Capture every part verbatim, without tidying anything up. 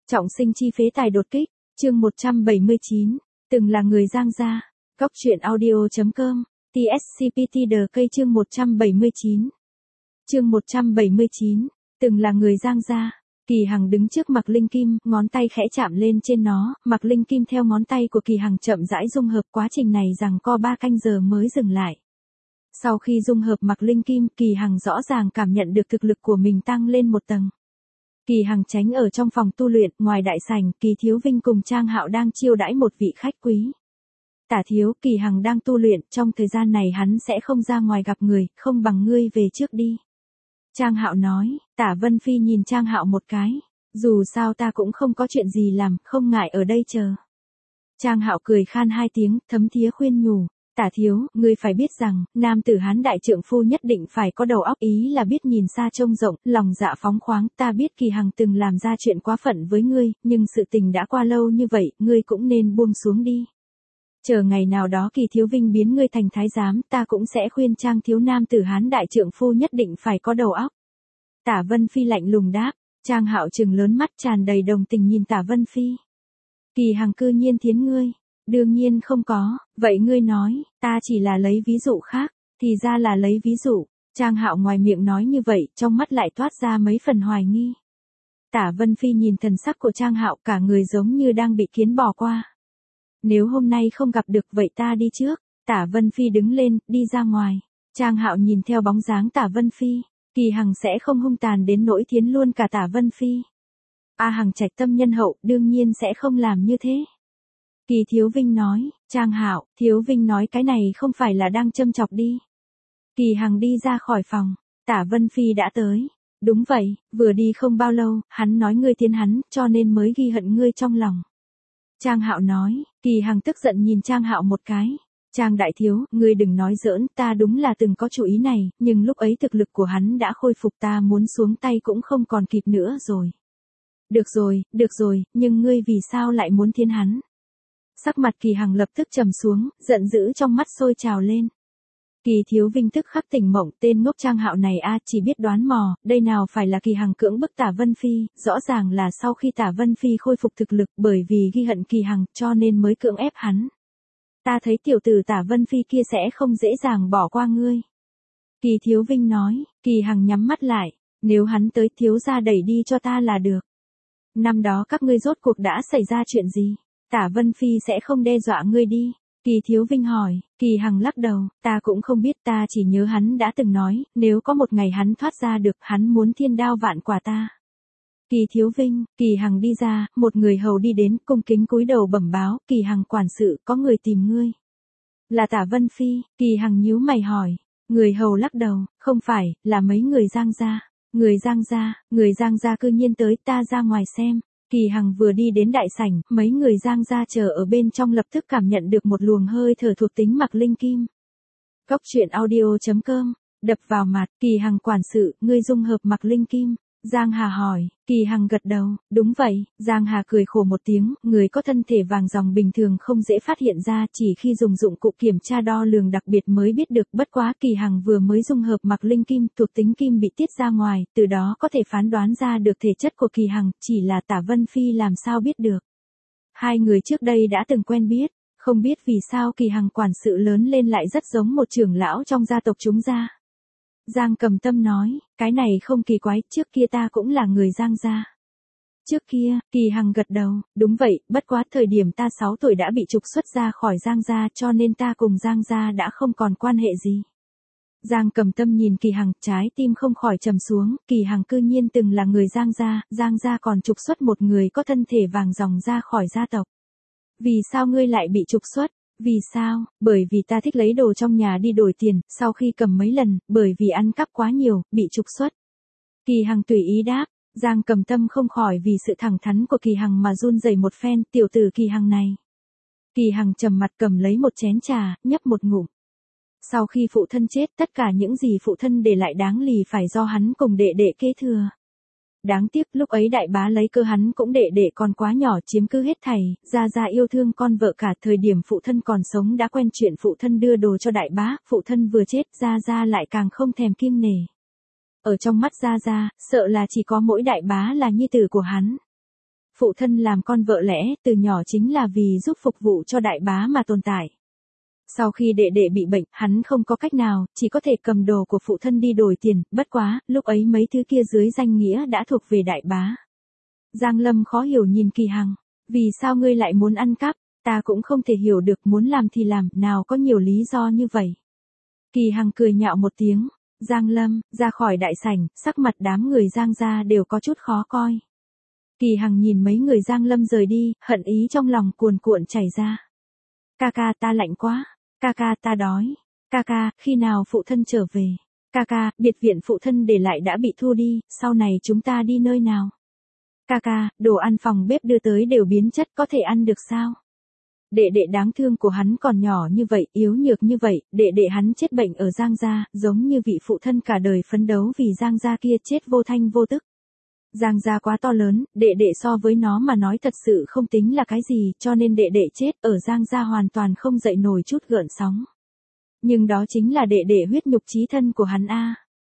Trọng sinh chi phế tài đột kích, chương một trăm bảy mươi chín, từng là người Giang gia. Góc truyện audio chấm com, tê ét xê pê tê đờ cây chương một trăm bảy mươi chín. Chương một trăm bảy mươi chín, từng là người Giang gia. Kỳ Hằng đứng trước Mạc Linh Kim, ngón tay khẽ chạm lên trên nó, Mạc Linh Kim theo ngón tay của Kỳ Hằng chậm rãi dung hợp, quá trình này giằng co ba canh giờ mới dừng lại. Sau khi dung hợp Mạc Linh Kim, Kỳ Hằng rõ ràng cảm nhận được thực lực của mình tăng lên một tầng. Kỳ Hằng tránh ở trong phòng tu luyện, ngoài đại sảnh, Kỳ Thiếu Vinh cùng Trang Hạo đang chiêu đãi một vị khách quý. Tả thiếu, Kỳ Hằng đang tu luyện, trong thời gian này hắn sẽ không ra ngoài gặp người, không bằng ngươi về trước đi. Trang Hạo nói. Tả Vân Phi nhìn Trang Hạo một cái, dù sao ta cũng không có chuyện gì làm, không ngại ở đây chờ. Trang Hạo cười khan hai tiếng, thấm thía khuyên nhủ. Tả thiếu, ngươi phải biết rằng, nam tử Hán đại trượng phu nhất định phải có đầu óc, ý là biết nhìn xa trông rộng, lòng dạ phóng khoáng. Ta biết Kỳ Hằng từng làm ra chuyện quá phận với ngươi, nhưng sự tình đã qua lâu như vậy, ngươi cũng nên buông xuống đi. Chờ ngày nào đó Kỳ Thiếu Vinh biến ngươi thành thái giám, ta cũng sẽ khuyên Trang thiếu, nam tử Hán đại trượng phu nhất định phải có đầu óc. Tả Vân Phi lạnh lùng đáp. Trang Hạo trừng lớn mắt tràn đầy đồng tình nhìn Tả Vân Phi. Kỳ Hằng cư nhiên thiến ngươi. Đương nhiên không có, vậy ngươi nói, ta chỉ là lấy ví dụ khác, thì ra là lấy ví dụ. Trang Hạo ngoài miệng nói như vậy, trong mắt lại toát ra mấy phần hoài nghi. Tả Vân Phi nhìn thần sắc của Trang Hạo, cả người giống như đang bị kiến bỏ qua. Nếu hôm nay không gặp được vậy ta đi trước. Tả Vân Phi đứng lên, đi ra ngoài. Trang Hạo nhìn theo bóng dáng Tả Vân Phi, Kỳ Hằng sẽ không hung tàn đến nỗi thiến luôn cả Tả Vân Phi. A Hằng trạch tâm nhân hậu, đương nhiên sẽ không làm như thế. Kỳ Thiếu Vinh nói. Trang Hạo, Thiếu Vinh nói cái này không phải là đang châm chọc đi. Kỳ Hằng đi ra khỏi phòng, Tả Vân Phi đã tới. Đúng vậy, vừa đi không bao lâu, hắn nói ngươi thiến hắn, cho nên mới ghi hận ngươi trong lòng. Trang Hạo nói. Kỳ Hằng tức giận nhìn Trang Hạo một cái. Trang đại thiếu, ngươi đừng nói giỡn, ta đúng là từng có chủ ý này, nhưng lúc ấy thực lực của hắn đã khôi phục, ta muốn xuống tay cũng không còn kịp nữa rồi. Được rồi, được rồi, nhưng ngươi vì sao lại muốn thiến hắn? Sắc mặt Kỳ Hằng lập tức trầm xuống, giận dữ trong mắt sôi trào lên. Kỳ Thiếu Vinh tức khắc tỉnh mộng, tên ngốc Trang Hạo này a chỉ biết đoán mò, đây nào phải là Kỳ Hằng cưỡng bức Tả Vân Phi, rõ ràng là sau khi Tả Vân Phi khôi phục thực lực, bởi vì ghi hận Kỳ Hằng, cho nên mới cưỡng ép hắn. Ta thấy tiểu tử Tả Vân Phi kia sẽ không dễ dàng bỏ qua ngươi. Kỳ Thiếu Vinh nói. Kỳ Hằng nhắm mắt lại, nếu hắn tới thiếu gia đẩy đi cho ta là được. Năm đó các ngươi rốt cuộc đã xảy ra chuyện gì? Tả Vân Phi sẽ không đe dọa ngươi đi. Kỳ Thiếu Vinh hỏi. Kỳ Hằng lắc đầu, ta cũng không biết, ta chỉ nhớ hắn đã từng nói, nếu có một ngày hắn thoát ra được, hắn muốn thiên đao vạn quả ta. Kỳ Thiếu Vinh. Kỳ Hằng đi ra, một người hầu đi đến, cung kính cúi đầu bẩm báo. Kỳ Hằng quản sự, có người tìm ngươi. Là Tả Vân Phi. Kỳ Hằng nhíu mày hỏi. Người hầu lắc đầu, không phải, là mấy người Giang gia. Người Giang gia, người Giang gia cư nhiên tới, ta ra ngoài xem. Kỳ Hằng vừa đi đến đại sảnh, mấy người Giang gia chờ ở bên trong lập tức cảm nhận được một luồng hơi thở thuộc tính Mạc Linh Kim. Góc truyện audio chấm com, đập vào mặt. Kỳ Hằng quản sự, ngươi dung hợp Mạc Linh Kim. Giang Hà hỏi. Kỳ Hằng gật đầu. Đúng vậy. Giang Hà cười khổ một tiếng, người có thân thể vàng ròng bình thường không dễ phát hiện ra, chỉ khi dùng dụng cụ kiểm tra đo lường đặc biệt mới biết được. Bất quá Kỳ Hằng vừa mới dung hợp Mạc Linh Kim, thuộc tính kim bị tiết ra ngoài, từ đó có thể phán đoán ra được thể chất của Kỳ Hằng, chỉ là Tả Vân Phi làm sao biết được. Hai người trước đây đã từng quen biết, không biết vì sao Kỳ Hằng quản sự lớn lên lại rất giống một trưởng lão trong gia tộc chúng gia. Giang Cầm Tâm nói. Cái này không kỳ quái, trước kia ta cũng là người Giang gia. Trước kia. Kỳ Hằng gật đầu. Đúng vậy, bất quá thời điểm ta sáu tuổi đã bị trục xuất ra khỏi Giang gia, cho nên ta cùng Giang gia đã không còn quan hệ gì. Giang Cầm Tâm nhìn Kỳ Hằng, trái tim không khỏi trầm xuống. Kỳ Hằng cư nhiên từng là người Giang gia, Giang gia còn trục xuất một người có thân thể vàng ròng ra khỏi gia tộc. Vì sao ngươi lại bị trục xuất? Vì sao? Bởi vì ta thích lấy đồ trong nhà đi đổi tiền, sau khi cầm mấy lần, bởi vì ăn cắp quá nhiều, bị trục xuất. Kỳ Hằng tùy ý đáp. Giang Cầm Tâm không khỏi vì sự thẳng thắn của Kỳ Hằng mà run rẩy một phen, tiểu tử Kỳ Hằng này. Kỳ Hằng trầm mặt cầm lấy một chén trà, nhấp một ngụm. Sau khi phụ thân chết, tất cả những gì phụ thân để lại đáng lì phải do hắn cùng đệ đệ kế thừa. Đáng tiếc lúc ấy đại bá lấy cơ hắn cũng đệ đệ còn quá nhỏ chiếm cứ hết thảy, gia gia yêu thương con vợ cả, thời điểm phụ thân còn sống đã quen chuyện phụ thân đưa đồ cho đại bá, phụ thân vừa chết gia gia lại càng không thèm kiêng nể. Ở trong mắt gia gia, sợ là chỉ có mỗi đại bá là nhi tử của hắn. Phụ thân làm con vợ lẽ, từ nhỏ chính là vì giúp phục vụ cho đại bá mà tồn tại. Sau khi đệ đệ bị bệnh, hắn không có cách nào, chỉ có thể cầm đồ của phụ thân đi đổi tiền, bất quá, lúc ấy mấy thứ kia dưới danh nghĩa đã thuộc về đại bá. Giang Lâm khó hiểu nhìn Kỳ Hằng, vì sao ngươi lại muốn ăn cắp, ta cũng không thể hiểu được, muốn làm thì làm, nào có nhiều lý do như vậy. Kỳ Hằng cười nhạo một tiếng, Giang Lâm, ra khỏi đại sảnh, sắc mặt đám người Giang gia đều có chút khó coi. Kỳ Hằng nhìn mấy người Giang Lâm rời đi, hận ý trong lòng cuồn cuộn chảy ra. Ca ca ta lạnh quá, ca ca ta đói, ca ca, khi nào phụ thân trở về, ca ca, biệt viện phụ thân để lại đã bị thu đi, sau này chúng ta đi nơi nào? Ca ca, đồ ăn phòng bếp đưa tới đều biến chất, có thể ăn được sao? Đệ đệ đáng thương của hắn còn nhỏ như vậy, yếu nhược như vậy, đệ đệ hắn chết bệnh ở Giang gia, giống như vị phụ thân cả đời phấn đấu vì Giang gia kia chết vô thanh vô tức. Giang gia quá to lớn, đệ đệ so với nó mà nói thật sự không tính là cái gì, cho nên đệ đệ chết ở Giang gia hoàn toàn không dậy nổi chút gợn sóng. Nhưng đó chính là đệ đệ huyết nhục chí thân của hắn a.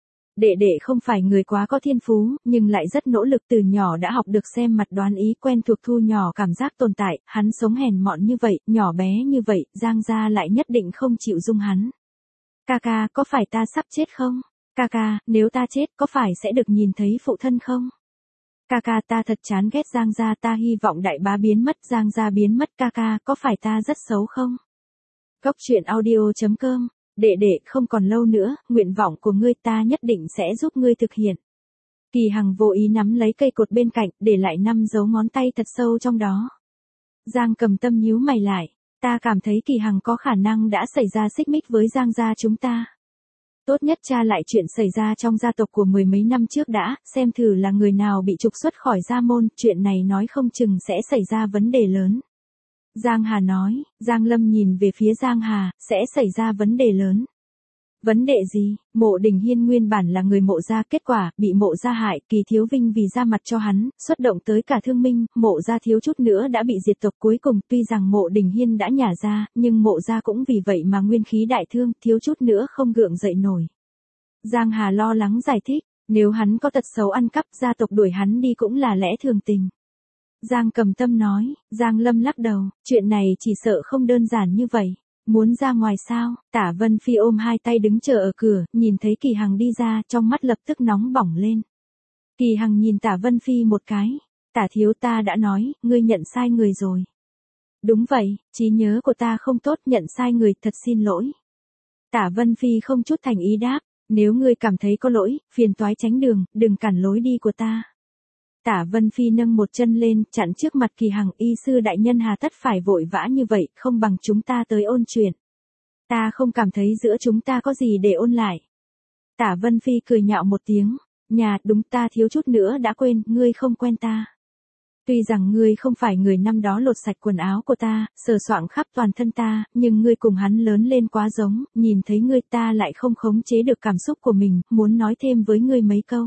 Đệ đệ không phải người quá có thiên phú, nhưng lại rất nỗ lực, từ nhỏ đã học được xem mặt đoán ý, quen thuộc thu nhỏ cảm giác tồn tại, hắn sống hèn mọn như vậy, nhỏ bé như vậy, Giang gia lại nhất định không chịu dung hắn. Ca ca, có phải ta sắp chết không? Ca ca, nếu ta chết, có phải sẽ được nhìn thấy phụ thân không? Ca ca, ta thật chán ghét Giang gia, ta hy vọng đại bá biến mất, Giang gia biến mất, ca ca, có phải ta rất xấu không? Góc truyện audio chấm com, đệ đệ, không còn lâu nữa, nguyện vọng của ngươi ta nhất định sẽ giúp ngươi thực hiện. Kỳ Hằng vô ý nắm lấy cây cột bên cạnh, để lại năm dấu ngón tay thật sâu trong đó. Giang Cầm Tâm nhíu mày lại, ta cảm thấy Kỳ Hằng có khả năng đã xảy ra xích mích với Giang gia chúng ta. Tốt nhất tra lại chuyện xảy ra trong gia tộc của mười mấy năm trước đã, xem thử là người nào bị trục xuất khỏi gia môn, chuyện này nói không chừng sẽ xảy ra vấn đề lớn. Giang Hà nói, Giang Lâm nhìn về phía Giang Hà, sẽ xảy ra vấn đề lớn. Vấn đề gì? Mộ Đình Hiên nguyên bản là người Mộ gia, kết quả, bị Mộ gia hại, Kỳ Thiếu Vinh vì ra mặt cho hắn, xuất động tới cả thương minh, Mộ gia thiếu chút nữa đã bị diệt tộc, cuối cùng, tuy rằng Mộ Đình Hiên đã nhả ra, nhưng Mộ gia cũng vì vậy mà nguyên khí đại thương, thiếu chút nữa không gượng dậy nổi. Giang Hà lo lắng giải thích, nếu hắn có tật xấu ăn cắp, gia tộc đuổi hắn đi cũng là lẽ thường tình. Giang Cầm Tâm nói, Giang Lâm lắc đầu, chuyện này chỉ sợ không đơn giản như vậy. Muốn ra ngoài sao? Tả Vân Phi ôm hai tay đứng chờ ở cửa, nhìn thấy Kỳ Hằng đi ra, trong mắt lập tức nóng bỏng lên. Kỳ Hằng nhìn Tả Vân Phi một cái, Tả thiếu, ta đã nói, ngươi nhận sai người rồi. Đúng vậy, trí nhớ của ta không tốt, nhận sai người, thật xin lỗi. Tả Vân Phi không chút thành ý đáp, nếu ngươi cảm thấy có lỗi, phiền toái tránh đường, đừng cản lối đi của ta. Tả Vân Phi nâng một chân lên, chặn trước mặt Kỳ Hằng, y sư đại nhân hà tất phải vội vã như vậy, không bằng chúng ta tới ôn chuyện. Ta không cảm thấy giữa chúng ta có gì để ôn lại. Tả Vân Phi cười nhạo một tiếng, nhà, đúng, ta thiếu chút nữa đã quên, ngươi không quen ta. Tuy rằng ngươi không phải người năm đó lột sạch quần áo của ta, sờ soạng khắp toàn thân ta, nhưng ngươi cùng hắn lớn lên quá giống, nhìn thấy ngươi ta lại không khống chế được cảm xúc của mình, muốn nói thêm với ngươi mấy câu.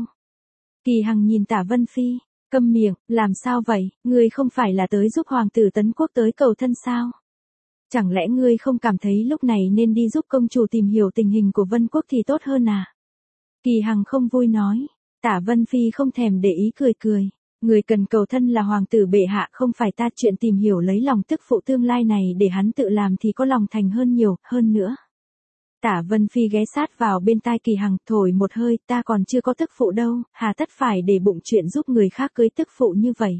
Kỳ Hằng nhìn Tả Vân Phi, câm miệng, làm sao vậy, ngươi không phải là tới giúp hoàng tử Tấn Quốc tới cầu thân sao? Chẳng lẽ ngươi không cảm thấy lúc này nên đi giúp công chủ tìm hiểu tình hình của Vân Quốc thì tốt hơn à? Kỳ Hằng không vui nói, Tả Vân Phi không thèm để ý cười cười, người cần cầu thân là hoàng tử bệ hạ, không phải ta, chuyện tìm hiểu lấy lòng tức phụ tương lai này để hắn tự làm thì có lòng thành hơn nhiều, hơn nữa. Tả Vân Phi ghé sát vào bên tai Kỳ Hằng, thổi một hơi, ta còn chưa có tức phụ đâu, hà tất phải để bụng chuyện giúp người khác cưới tức phụ như vậy.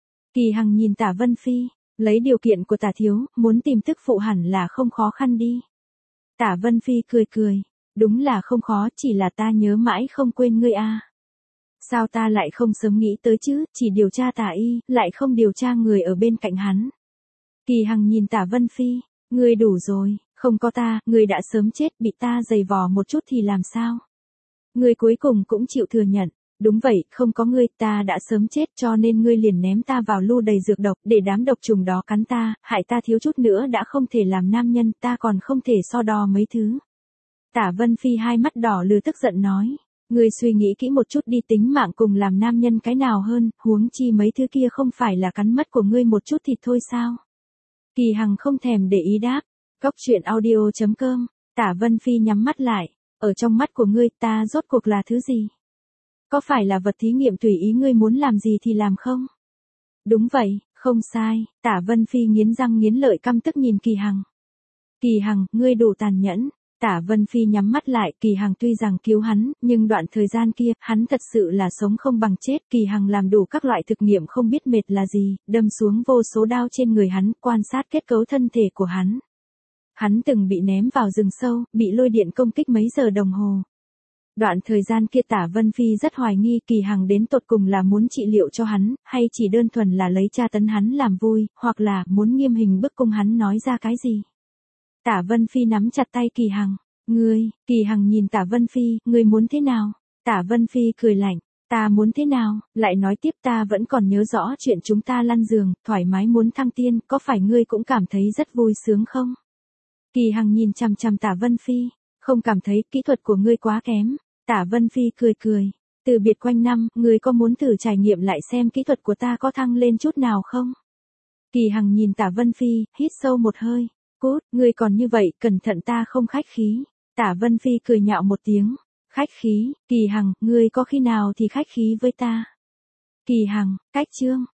Kỳ Hằng nhìn Tả Vân Phi, lấy điều kiện của Tả thiếu, muốn tìm tức phụ hẳn là không khó khăn đi. Tả Vân Phi cười cười, đúng là không khó, chỉ là ta nhớ mãi không quên ngươi a. Sao ta lại không sớm nghĩ tới chứ, chỉ điều tra Tả y, lại không điều tra người ở bên cạnh hắn. Kỳ Hằng nhìn Tả Vân Phi, ngươi đủ rồi. Không có ta, ngươi đã sớm chết, bị ta giày vò một chút thì làm sao? Ngươi cuối cùng cũng chịu thừa nhận, đúng vậy, không có ngươi, ta đã sớm chết, cho nên ngươi liền ném ta vào lu đầy dược độc, để đám độc trùng đó cắn ta, hại ta thiếu chút nữa đã không thể làm nam nhân, ta còn không thể so đo mấy thứ. Tả Vân Phi hai mắt đỏ lừ tức giận nói, ngươi suy nghĩ kỹ một chút đi, tính mạng cùng làm nam nhân cái nào hơn, huống chi mấy thứ kia không phải là cắn mất của ngươi một chút thì thôi sao? Kỳ Hằng không thèm để ý đáp. Góc truyện audio chấm com, Tả Vân Phi nhắm mắt lại, ở trong mắt của ngươi ta rốt cuộc là thứ gì? Có phải là vật thí nghiệm tùy ý ngươi muốn làm gì thì làm không? Đúng vậy, không sai, Tả Vân Phi nghiến răng nghiến lợi căm tức nhìn Kỳ Hằng. Kỳ Hằng, ngươi đủ tàn nhẫn. Tả Vân Phi nhắm mắt lại, Kỳ Hằng tuy rằng cứu hắn, nhưng đoạn thời gian kia, hắn thật sự là sống không bằng chết. Kỳ Hằng làm đủ các loại thực nghiệm không biết mệt là gì, đâm xuống vô số đao trên người hắn, quan sát kết cấu thân thể của hắn. Hắn từng bị ném vào rừng sâu, bị lôi điện công kích mấy giờ đồng hồ. Đoạn thời gian kia Tả Vân Phi rất hoài nghi Kỳ Hằng đến tột cùng là muốn trị liệu cho hắn, hay chỉ đơn thuần là lấy tra tấn hắn làm vui, hoặc là muốn nghiêm hình bức cung hắn nói ra cái gì. Tả Vân Phi nắm chặt tay Kỳ Hằng. Ngươi, Kỳ Hằng nhìn Tả Vân Phi, ngươi muốn thế nào? Tả Vân Phi cười lạnh. Ta muốn thế nào? Lại nói tiếp, ta vẫn còn nhớ rõ chuyện chúng ta lăn giường, thoải mái muốn thăng tiên, có phải ngươi cũng cảm thấy rất vui sướng không? Kỳ Hằng nhìn chằm chằm Tả Vân Phi. Không cảm thấy kỹ thuật của ngươi quá kém. Tả Vân Phi cười cười. Từ biệt quanh năm, ngươi có muốn thử trải nghiệm lại xem kỹ thuật của ta có thăng lên chút nào không? Kỳ Hằng nhìn Tả Vân Phi, hít sâu một hơi. Cút, ngươi còn như vậy, cẩn thận ta không khách khí. Tả Vân Phi cười nhạo một tiếng. Khách khí, Kỳ Hằng, ngươi có khi nào thì khách khí với ta? Kỳ Hằng, cách chương.